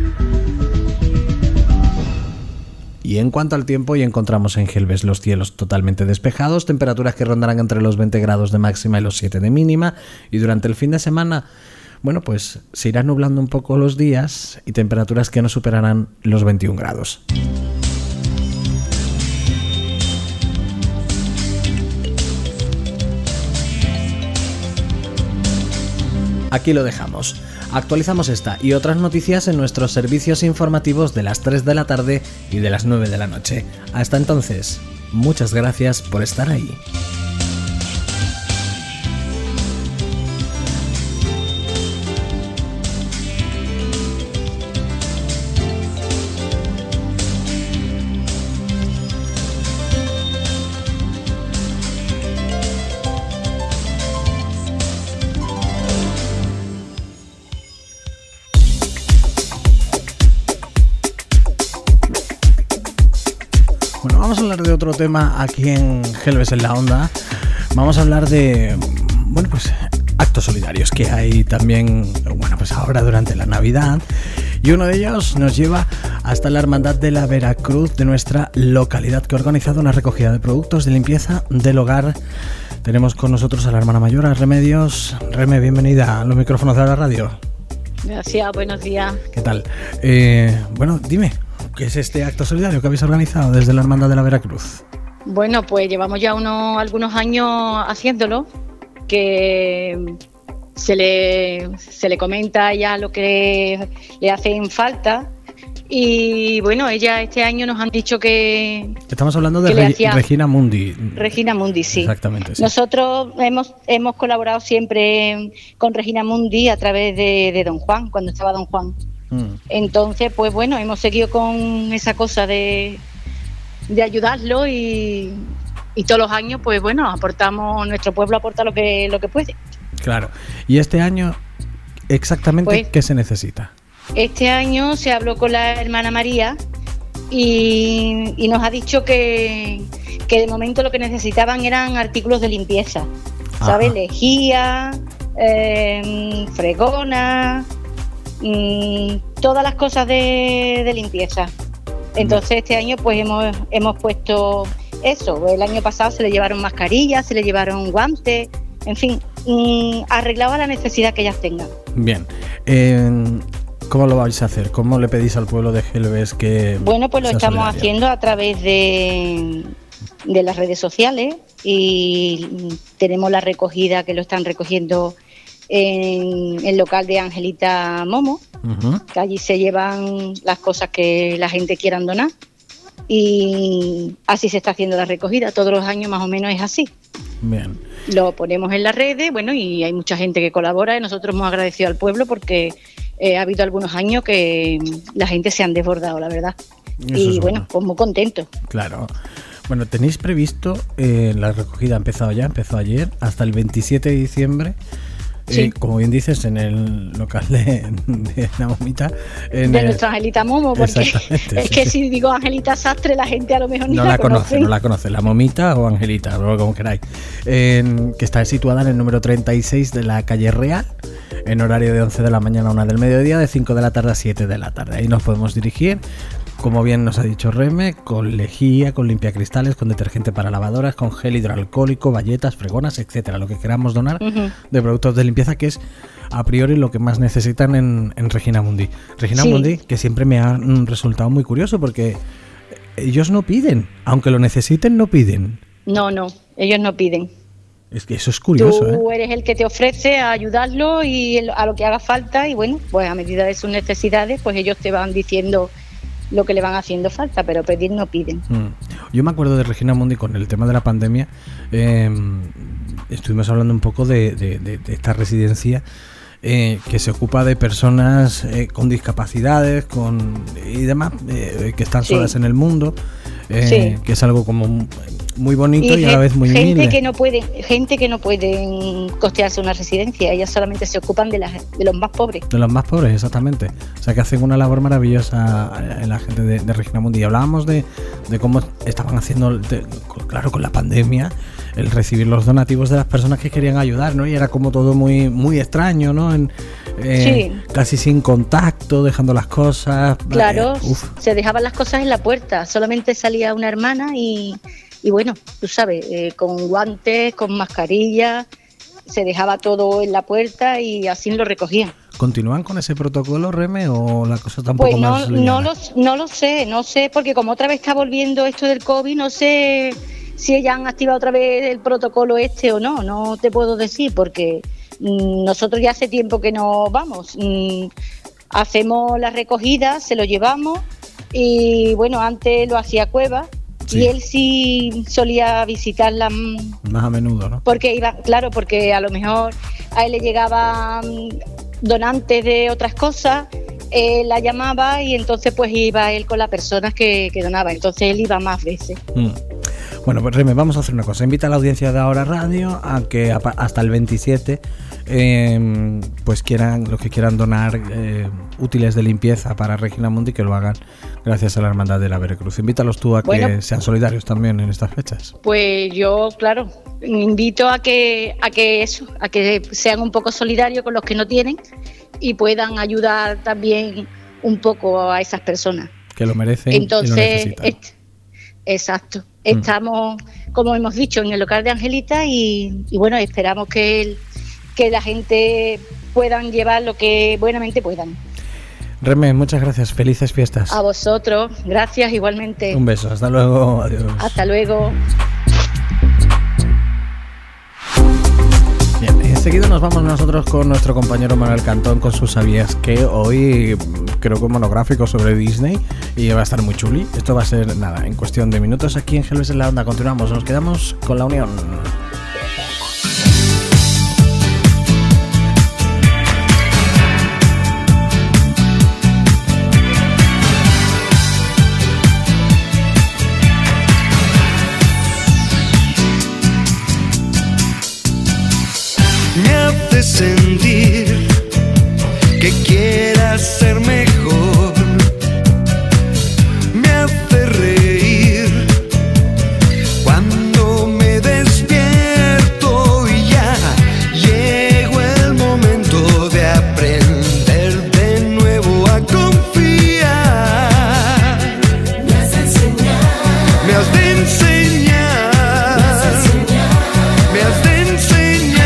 Y en cuanto al tiempo, hoy encontramos en Gelbes los cielos totalmente despejados, temperaturas que rondarán entre los 20 grados de máxima y los 7 de mínima, y durante el fin de semana, bueno, pues se irán nublando un poco los días y temperaturas que no superarán los 21 grados. Aquí lo dejamos. Actualizamos esta y otras noticias en nuestros servicios informativos de las 3 de la tarde y de las 9 de la noche. Hasta entonces, muchas gracias por estar ahí. Bueno, vamos a hablar de otro tema aquí en Gelbes en la Onda, Vamos a hablar de, bueno, pues actos solidarios que hay también, bueno, pues ahora durante la Navidad, y uno de ellos nos lleva hasta la Hermandad de la Veracruz de nuestra localidad, que ha organizado una recogida de productos de limpieza del hogar. Tenemos con nosotros a la hermana mayor, a Remedios. Reme, bienvenida a los micrófonos de la radio. Gracias, buenos días. ¿Qué tal? Bueno, dime, ¿qué es este acto solidario que habéis organizado desde la Hermandad de la Veracruz? Bueno, pues llevamos ya algunos años haciéndolo, que se le comenta ya lo que le hacen falta. Y bueno, ella este año nos han dicho que... Estamos hablando de Regina Mundi. Regina Mundi, sí. Exactamente, sí. Nosotros hemos colaborado siempre con Regina Mundi a través de Don Juan, cuando estaba Don Juan. Entonces, pues bueno, hemos seguido con esa cosa de ayudarlo y todos los años, pues bueno, nuestro pueblo aporta lo que puede. Claro. ¿Y este año exactamente pues, qué se necesita? Este año se habló con la hermana María y nos ha dicho que de momento lo que necesitaban eran artículos de limpieza, ¿sabes? Lejía, fregona, todas las cosas de limpieza. Entonces este año pues hemos puesto eso. El año pasado se le llevaron mascarillas, se le llevaron guantes, en fin, arreglado a la necesidad que ellas tengan. Bien. ¿Cómo lo vais a hacer? ¿Cómo le pedís al pueblo de Gelbes que...? Bueno, pues lo estamos haciendo a través de las redes sociales y tenemos la recogida que lo están recogiendo en el local de Angelita Momo, que allí se llevan las cosas que la gente quiera donar y así se está haciendo la recogida. Todos los años más o menos es así. Bien. Lo ponemos en las redes, bueno, y hay mucha gente que colabora y nosotros hemos agradecido al pueblo porque ha habido algunos años que la gente se han desbordado, la verdad. Y bueno, pues muy contentos. Claro. Bueno, tenéis previsto, la recogida empezó ayer, hasta el 27 de diciembre. Sí. Como bien dices, en el local de la momita. De nuestra Angelita Momo, porque es que si digo Angelita Sastre, la gente a lo mejor no la conoce. No la conoce, la momita o Angelita, como queráis. Que está situada en el número 36 de la calle Real, en horario de 11 de la mañana a 1 del mediodía, de 5 de la tarde a 7 de la tarde. Ahí nos podemos dirigir, como bien nos ha dicho Reme, con lejía, con limpiacristales, con detergente para lavadoras, con gel hidroalcohólico, bayetas, fregonas, etcétera, lo que queramos donar de productos de limpieza, que es a priori lo que más necesitan en Regina Mundi. Regina Mundi, que siempre me ha resultado muy curioso, porque ellos no piden, aunque lo necesiten, no piden. No, ellos no piden. Es que eso es curioso. Tú eres el que te ofrece a ayudarlo y a lo que haga falta, y bueno, pues a medida de sus necesidades, pues ellos te van diciendo lo que le van haciendo falta, pero pedir no piden. Yo me acuerdo de Regina Mundi con el tema de la pandemia. Estuvimos hablando un poco de esta residencia que se ocupa de personas con discapacidades y demás, que están solas en el mundo, que es algo como muy bonito y a la vez muy humilde. Gente que no pueden costearse una residencia, ellas solamente se ocupan de los más pobres. De los más pobres, exactamente. O sea, que hacen una labor maravillosa en la gente de Regina Mundi. Y hablábamos de cómo estaban haciendo, claro, con la pandemia, el recibir los donativos de las personas que querían ayudar, ¿no? Y era como todo muy, muy extraño, ¿no? Casi sin contacto, dejando las cosas. Claro, se dejaban las cosas en la puerta, solamente salía una hermana y bueno, tú sabes, con guantes, con mascarilla, se dejaba todo en la puerta y así lo recogían. ¿Continúan con ese protocolo, Reme, o la cosa tampoco pues más liviana? No lo sé, porque como otra vez está volviendo esto del COVID, no sé si ya han activado otra vez el protocolo o no te puedo decir, porque nosotros ya hace tiempo que no vamos. Hacemos la recogida, se lo llevamos y bueno, antes lo hacía Cueva. Sí. Y él sí solía visitarla más a menudo, ¿no? Porque a lo mejor a él le llegaban donantes de otras cosas, él la llamaba y entonces pues iba él con las personas que donaba, entonces él iba más veces. Bueno, pues Reme, vamos a hacer una cosa, invita a la audiencia de Ahora Radio a que hasta el 27 pues los que quieran donar útiles de limpieza para Regina Mundi, que lo hagan gracias a la Hermandad de la Veracruz. Invítalos tú a que sean solidarios también en estas fechas. Pues yo, claro, invito a que sean un poco solidarios con los que no tienen y puedan ayudar también un poco a esas personas. Que lo merecen. Entonces, y lo necesitan. Exacto. Estamos, como hemos dicho, en el local de Angelita y bueno, esperamos que la gente puedan llevar lo que buenamente puedan. Reme, muchas gracias. Felices fiestas. A vosotros. Gracias igualmente. Un beso. Hasta luego. Adiós. Hasta luego. Bien, enseguida nos vamos nosotros con nuestro compañero Manuel Cantón con sus ¿Sabías qué? Hoy creo que un monográfico sobre Disney y va a estar muy chuli. Esto va a ser, nada, en cuestión de minutos aquí en Gelbes en la Onda. Continuamos, nos quedamos con La Unión. Sentir que quieras ser mejor, me hace reír cuando me despierto y ya llegó el momento de aprender de nuevo a confiar. Me has de enseñar, me has de enseñar, me has de enseñar.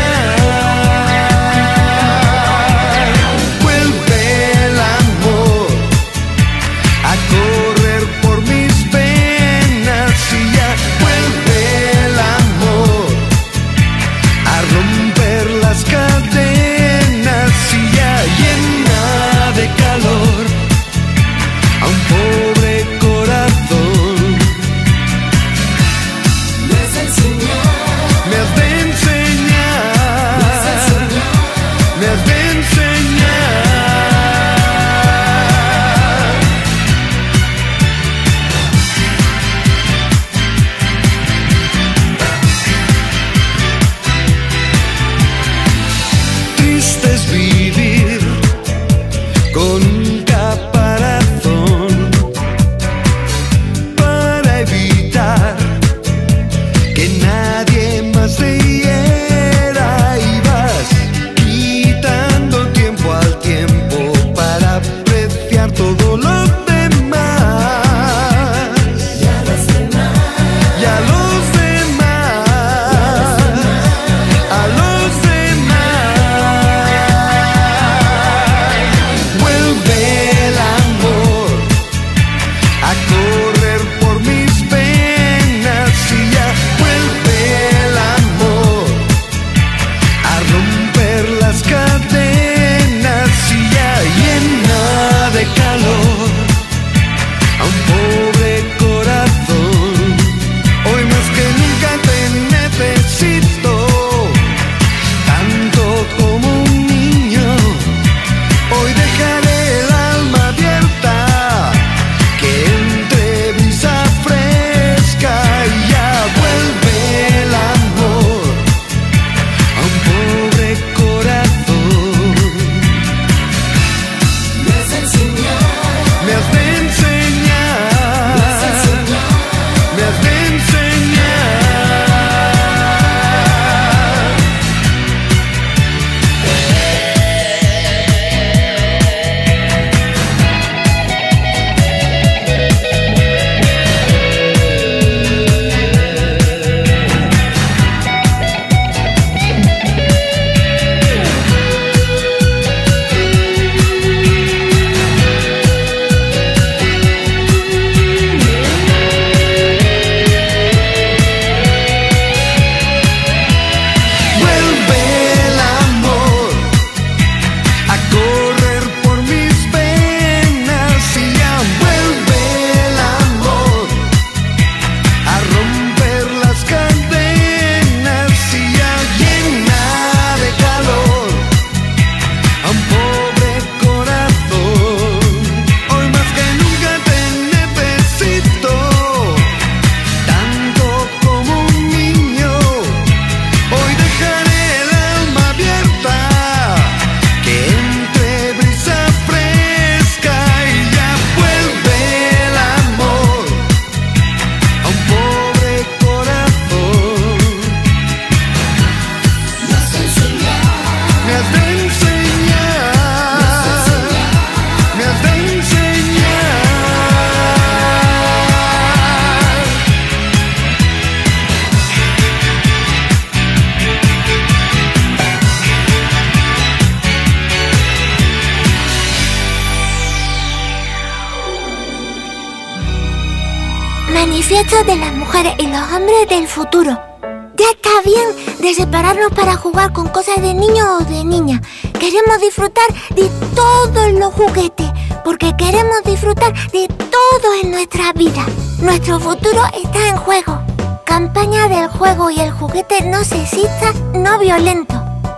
Manifiesto de las mujeres y los hombres del futuro. Ya está bien de separarnos para jugar con cosas de niños o de niñas. Queremos disfrutar de todos los juguetes, porque queremos disfrutar de todo en nuestra vida. Nuestro futuro está en juego. Campaña del juego y el juguete no sexista, no violento.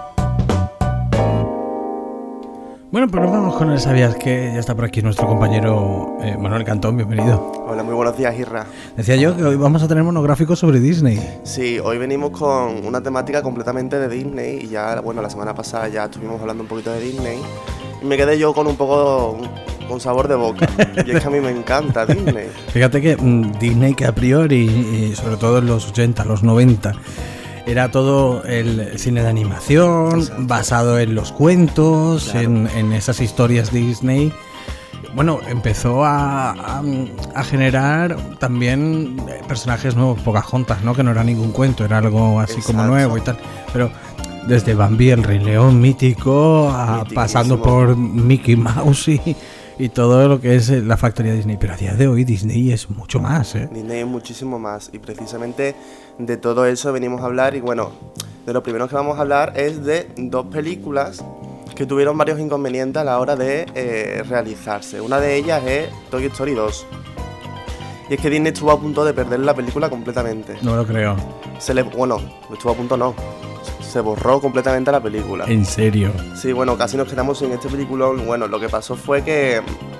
Bueno, pues nos vamos con el ¿Sabías qué? Ya está por aquí nuestro compañero Manuel Cantón, bienvenido. Hola, muy buenos días, Isra. Decía yo que hoy vamos a tener monográfico sobre Disney. Sí, hoy venimos con una temática completamente de Disney y ya, bueno, la semana pasada ya estuvimos hablando un poquito de Disney y me quedé yo con un poco con sabor de boca. Y es que a mí me encanta Disney. Fíjate que Disney, que a priori, y sobre todo en los 80, los 90, era todo el cine de animación. Exacto. Basado en los cuentos, claro. en esas historias Disney. Bueno, empezó a generar también personajes nuevos, Pocahontas, ¿no? Que no era ningún cuento, era algo así. Exacto. Como nuevo y tal. Pero desde Bambi, el Rey León mítico, pasando por Mickey Mouse y todo lo que es la factoría Disney. Pero a día de hoy Disney es mucho más, ¿eh? Disney es muchísimo más. Y precisamente de todo eso venimos a hablar. Y bueno, de lo primero que vamos a hablar es de dos películas que tuvieron varios inconvenientes a la hora de realizarse. Una de ellas es Toy Story 2. Y es que Disney estuvo a punto de perder la película completamente. No lo creo. Bueno, estuvo a punto no. Se borró completamente la película. ¿En serio? Sí, bueno, casi nos quedamos sin este peliculón. Bueno, lo que pasó fue que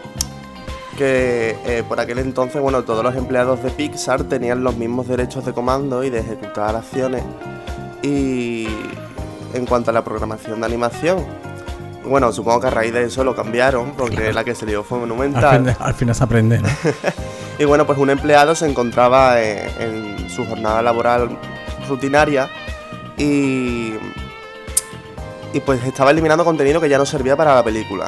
por aquel entonces, bueno, todos los empleados de Pixar tenían los mismos derechos de comando y de ejecutar acciones. Y en cuanto a la programación de animación, bueno, supongo que a raíz de eso lo cambiaron, porque claro, la que se lió fue monumental. Al final se aprende, ¿no? Y bueno, pues un empleado se encontraba en su jornada laboral rutinaria y pues estaba eliminando contenido que ya no servía para la película.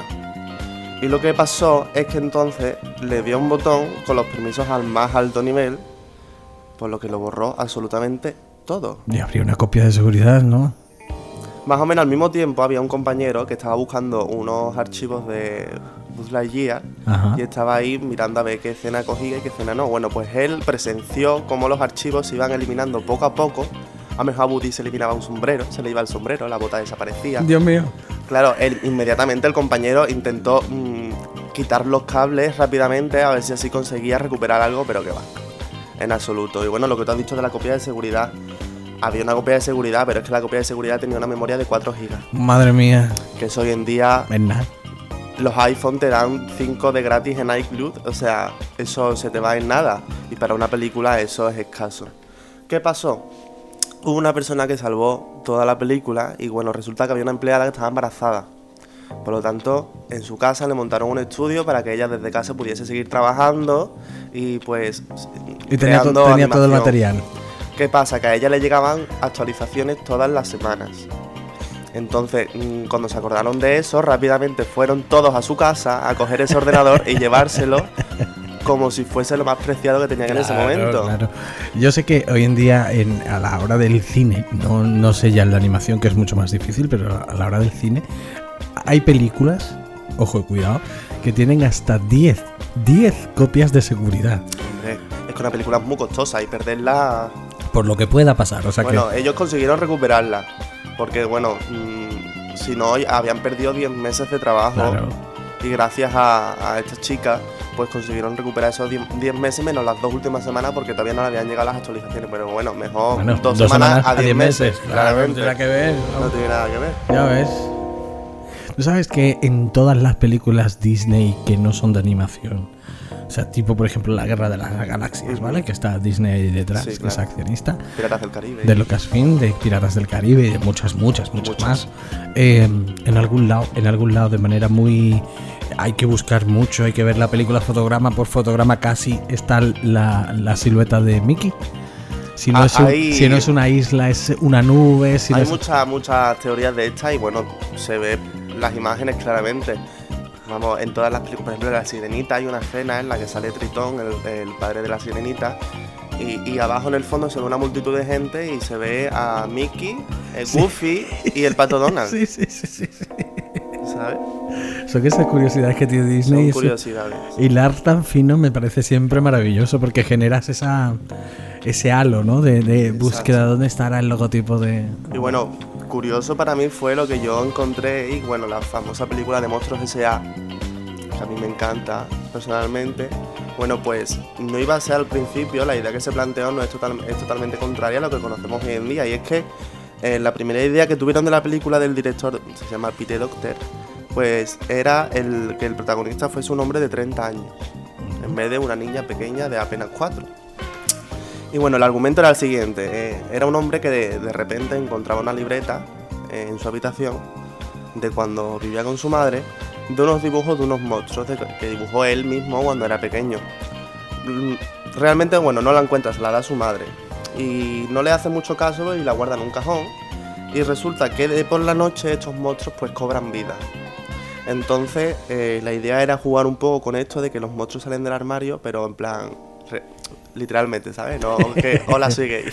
Y lo que pasó es que entonces le dio un botón con los permisos al más alto nivel, por lo que lo borró absolutamente todo. Y habría una copia de seguridad, ¿no? Más o menos al mismo tiempo había un compañero que estaba buscando unos archivos de Buzz Lightyear. Ajá. Y estaba ahí mirando a ver qué escena cogía y qué escena no. Bueno, pues él presenció cómo los archivos se iban eliminando poco a poco. A lo mejor a Woody se eliminaba un sombrero, se le iba el sombrero, la bota desaparecía. Dios mío. Claro, inmediatamente el compañero intentó quitar los cables rápidamente a ver si así conseguía recuperar algo, pero que va, en absoluto. Y bueno, lo que tú has dicho de la copia de seguridad, había una copia de seguridad, pero es que la copia de seguridad tenía una memoria de 4 gigas. Madre mía. Que eso hoy en día... Es nada. Los iPhone te dan 5 de gratis en iCloud, o sea, eso se te va en nada. Y para una película eso es escaso. ¿Qué pasó? Hubo una persona que salvó toda la película y bueno, resulta que había una empleada que estaba embarazada. Por lo tanto, en su casa le montaron un estudio para que ella desde casa pudiese seguir trabajando y pues... Y tenía todo el material. ¿Qué pasa? Que a ella le llegaban actualizaciones todas las semanas. Entonces, cuando se acordaron de eso, rápidamente fueron todos a su casa a coger ese ordenador y llevárselo como si fuese lo más preciado que tenían en ese momento. Claro. Yo sé que hoy en día, a la hora del cine, no sé ya en la animación, que es mucho más difícil, pero a la hora del cine, hay películas, ojo, cuidado, que tienen hasta 10 copias de seguridad. Hombre, es que una película es muy costosa y perderla... Por lo que pueda pasar, o sea bueno, ellos consiguieron recuperarla, porque bueno, si no, habían perdido 10 meses de trabajo. Claro. Y gracias a esta chica pues consiguieron recuperar esos 10 meses menos las 2 últimas semanas, porque todavía no le habían llegado las actualizaciones. Pero bueno, mejor 2 semanas a 10 meses. Claramente. No tiene nada que ver. No tiene nada que ver. Ya ves. Tú sabes que en todas las películas Disney que no son de animación, o sea, tipo por ejemplo La Guerra de las Galaxias, ¿vale? Que está Disney detrás, sí, claro, que es accionista. Piratas del Caribe. De Lucasfilm, de Piratas del Caribe y de muchas más. En algún lado de manera muy... Hay que buscar mucho, hay que ver la película fotograma por fotograma, casi está la silueta de Mickey. Si no es una isla, es una nube. Hay muchas teorías de estas y bueno, se ve las imágenes claramente. Vamos, en todas las películas, por ejemplo, de La Sirenita hay una escena en la que sale Tritón, el padre de la Sirenita, y abajo en el fondo se ve una multitud de gente y se ve a Mickey, el Goofy y el Pato Donald. Sí. ¿sabes? Son esas curiosidades que tiene Disney. Son curiosidades. Hilar tan fino me parece siempre maravilloso porque generas ese halo, ¿no? De búsqueda de dónde estará el logotipo de... Y bueno, curioso para mí fue lo que yo encontré y bueno, la famosa película de Monstruos S.A., que a mí me encanta personalmente. Bueno, pues no iba a ser al principio, la idea que se planteó no es totalmente contraria a lo que conocemos hoy en día, y es que la primera idea que tuvieron de la película del director, se llama Pete Docter, pues era que el protagonista fuese un hombre de 30 años, en vez de una niña pequeña de apenas 4. Y bueno, el argumento era el siguiente, era un hombre que de repente encontraba una libreta en su habitación de cuando vivía con su madre, de unos dibujos de unos monstruos que dibujó él mismo cuando era pequeño. Realmente, bueno, no la encuentra, se la da a su madre y no le hace mucho caso y la guarda en un cajón, y resulta que por la noche estos monstruos pues cobran vida. Entonces la idea era jugar un poco con esto de que los monstruos salen del armario, pero en plan literalmente, ¿sabes? No que hola, soy gay.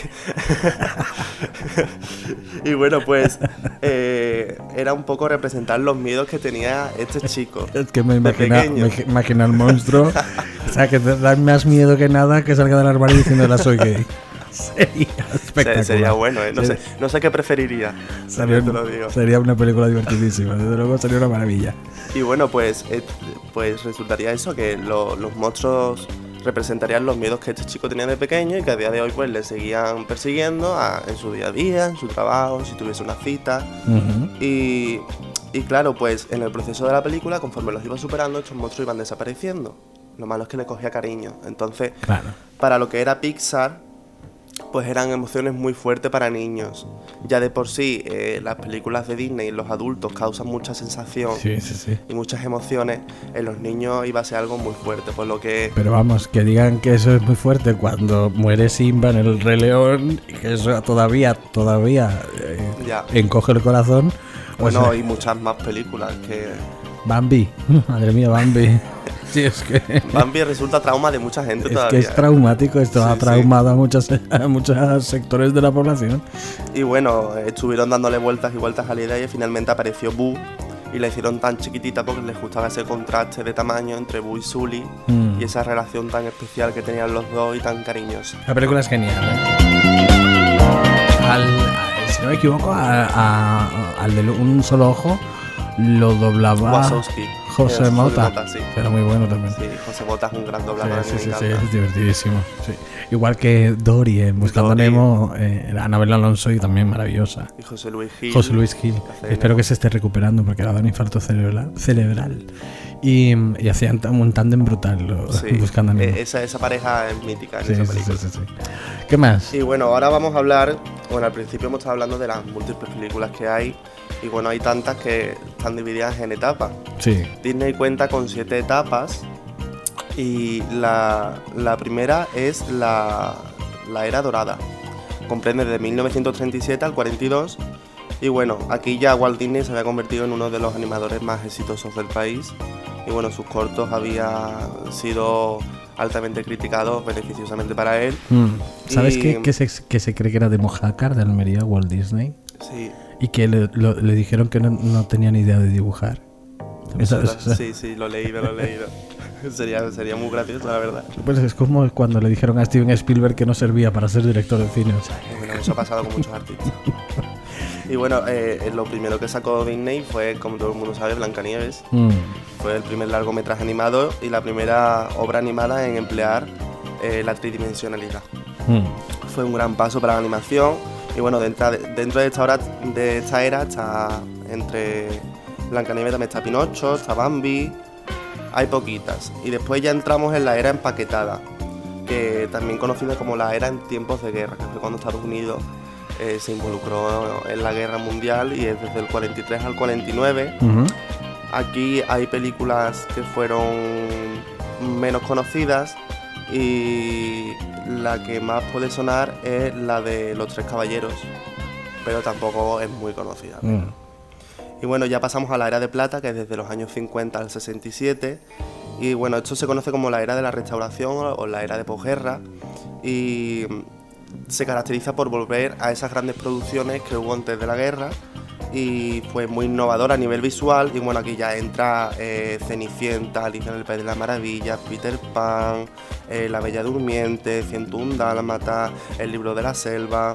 Y bueno, pues era un poco representar los miedos que tenía este chico. Es que me imagino al monstruo. O sea, que te da más miedo que nada que salga del armario diciendo hola, soy gay. Sería espectacular. Sería bueno, ¿eh? No sé qué preferiría. Sería una película divertidísima, desde luego sería una maravilla. Y bueno, pues resultaría eso, que los monstruos representarían los miedos que este chico tenía de pequeño y que a día de hoy pues le seguían persiguiendo en su día a día, en su trabajo, si tuviese una cita. Y claro, pues en el proceso de la película, conforme los iba superando, estos monstruos iban desapareciendo. Lo malo es que le cogía cariño. Entonces, para lo que era Pixar, pues eran emociones muy fuertes para niños. Ya de por sí, las películas de Disney y los adultos causan mucha sensación y muchas emociones. En los niños iba a ser algo muy fuerte, por lo que... Pero vamos, que digan que eso es muy fuerte cuando muere Simba en el Rey León, y que eso todavía encoge el corazón. Bueno, hay muchas más películas que... Bambi, madre mía, Bambi. Sí, es que... Bambi resulta trauma de mucha gente todavía. Es que es traumático, esto ha traumado a muchos sectores de la población. Y bueno, estuvieron dándole vueltas y vueltas a la idea y finalmente apareció Boo y la hicieron tan chiquitita porque les gustaba ese contraste de tamaño entre Boo y Sully y esa relación tan especial que tenían los dos y tan cariñosa. La película es genial, si no me equivoco, al de Un Solo Ojo lo doblaba Wazowski. José Mota, sí. Era muy bueno también. Sí, José Mota es un gran doblador. Sí, es divertidísimo. Sí. Igual que Dory en Buscando a Nemo, Anabel Alonso, y también maravillosa. Y José Luis Gil. Espero que se esté recuperando porque le ha dado un infarto cerebral. Y hacían un tándem brutal Buscando a Nemo. Esa pareja es mítica en esa película. Sí. ¿Qué más? Y bueno, ahora vamos a hablar... Bueno, al principio hemos estado hablando de las múltiples películas que hay. Y bueno, hay tantas que están divididas en etapas. Sí. Disney cuenta con 7 etapas y la primera es la era dorada. Comprende de 1937 al 42 y bueno, aquí ya Walt Disney se había convertido en uno de los animadores más exitosos del país y bueno, sus cortos habían sido altamente criticados beneficiosamente para él. ¿Sabes que se cree que era de Mojácar, de Almería, Walt Disney? Sí. Y que le dijeron que no tenía ni idea de dibujar. Sí, lo he leído. Sería muy gracioso, la verdad. Pues es como cuando le dijeron a Steven Spielberg que no servía para ser director de cine. Bueno, eso ha pasado con muchos artistas. Y bueno, lo primero que sacó Disney fue, como todo el mundo sabe, Blancanieves. Fue el primer largometraje animado y la primera obra animada en emplear la tridimensionalidad. Fue un gran paso para la animación. Y bueno, dentro de esta era está entre Blancanieves, también está Pinocho, está Bambi, hay poquitas. Y después ya entramos en la era empaquetada, que también conocida como la era en tiempos de guerra, que fue cuando Estados Unidos se involucró en la guerra mundial y es desde el 43 al 49. Aquí hay películas que fueron menos conocidas y la que más puede sonar es la de Los Tres Caballeros, pero tampoco es muy conocida. Y bueno, ya pasamos a la era de plata, que es desde los años 50 al 67. Y bueno, esto se conoce como la era de la restauración o la era de posguerra. Y se caracteriza por volver a esas grandes producciones que hubo antes de la guerra. y fue muy innovadora a nivel visual. Y bueno, aquí ya entra Cenicienta, Alicia en el País de las Maravillas, Peter Pan, La Bella Durmiente, 101 Dálmatas, El Libro de la Selva.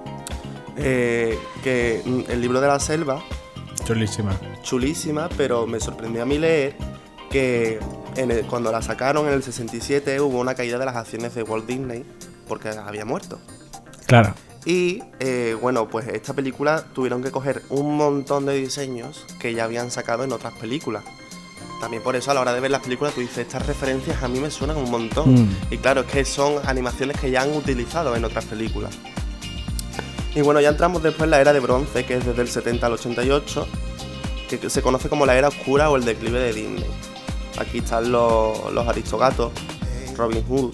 Que El Libro de la Selva, chulísima, pero me sorprendió a mí leer que cuando la sacaron en el 67 hubo una caída de las acciones de Walt Disney porque había muerto. Claro. Y bueno, pues esta película tuvieron que coger un montón de diseños que ya habían sacado en otras películas. También por eso a la hora de ver las películas tú dices, estas referencias a mí me suenan un montón. Y claro, es que son animaciones que ya han utilizado en otras películas. Y bueno, ya entramos después en la era de bronce, que es desde el 70 al 88, que se conoce como la era oscura o el declive de Disney. Aquí están los Aristogatos, Robin Hood,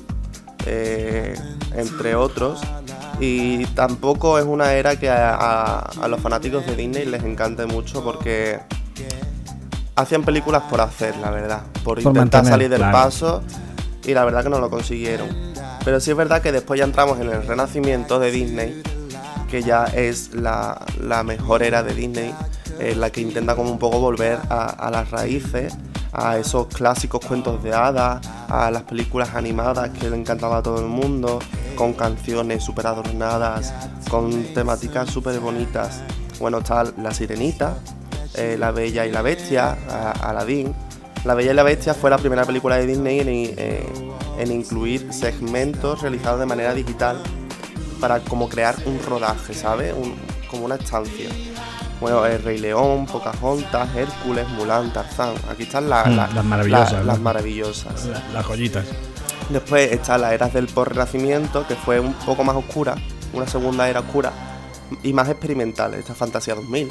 entre otros. Y tampoco es una era que a los fanáticos de Disney les encante mucho porque hacían películas por hacer, la verdad, por intentar salir del paso, y la verdad que no lo consiguieron. Pero sí es verdad que después ya entramos en el renacimiento de Disney, que ya es la mejor era de Disney, la que intenta como un poco volver a las raíces, a esos clásicos cuentos de hadas, a las películas animadas que le encantaba a todo el mundo, con canciones súper adornadas, con temáticas súper bonitas. Bueno, está La Sirenita, La Bella y la Bestia, Aladdin. La Bella y la Bestia fue la primera película de Disney en incluir segmentos realizados de manera digital para como crear un rodaje, ¿sabes? Como una estancia. Bueno, El Rey León, Pocahontas, Hércules, Mulan, Tarzán. Aquí están las maravillosas. Las maravillosas. Las joyitas. Después está las eras del Renacimiento, que fue un poco más oscura, una segunda era oscura y más experimental. Esta Fantasía 2000.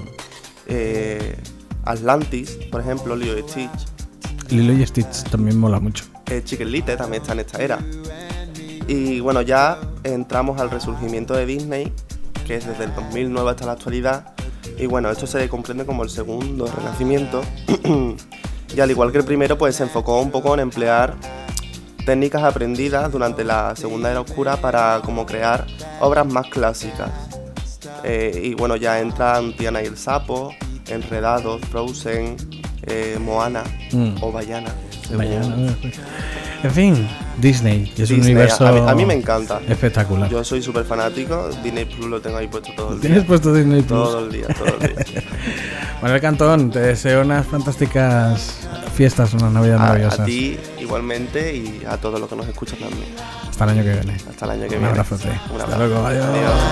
Atlantis, por ejemplo, Lilo y Stitch. Lilo y Stitch también mola mucho. Chicken Little también está en esta era. Y bueno, ya entramos al resurgimiento de Disney, que es desde el 2009 hasta la actualidad. Y bueno, esto se comprende como el segundo renacimiento. Y al igual que el primero, pues se enfocó un poco en emplear técnicas aprendidas durante la segunda era oscura para como crear obras más clásicas. Y bueno, ya entran Tiana y el Sapo, Enredados, Frozen, Moana o Bayana. En fin, Disney es un universo a mí me encanta. Espectacular. Yo soy súper fanático. Disney Plus lo tengo ahí puesto todo el día. ¿Tienes puesto Disney Plus? Todo el día. Manuel Cantón, te deseo unas fantásticas fiestas, una Navidad maravillosas. A ti igualmente y a todos los que nos escuchan también. Hasta el año que viene. Hasta el año que viene. Un abrazote. Hasta luego. Adiós.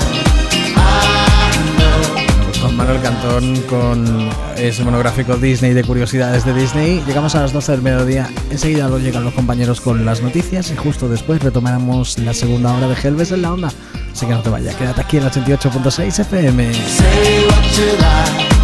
Con Manuel Cantón, con ese monográfico Disney de curiosidades de Disney. Llegamos a las 12 del mediodía. Enseguida llegan los compañeros con las noticias y justo después retomaremos la segunda hora de Helves en la onda. Así que no te vayas, quédate aquí en el 88.6 FM.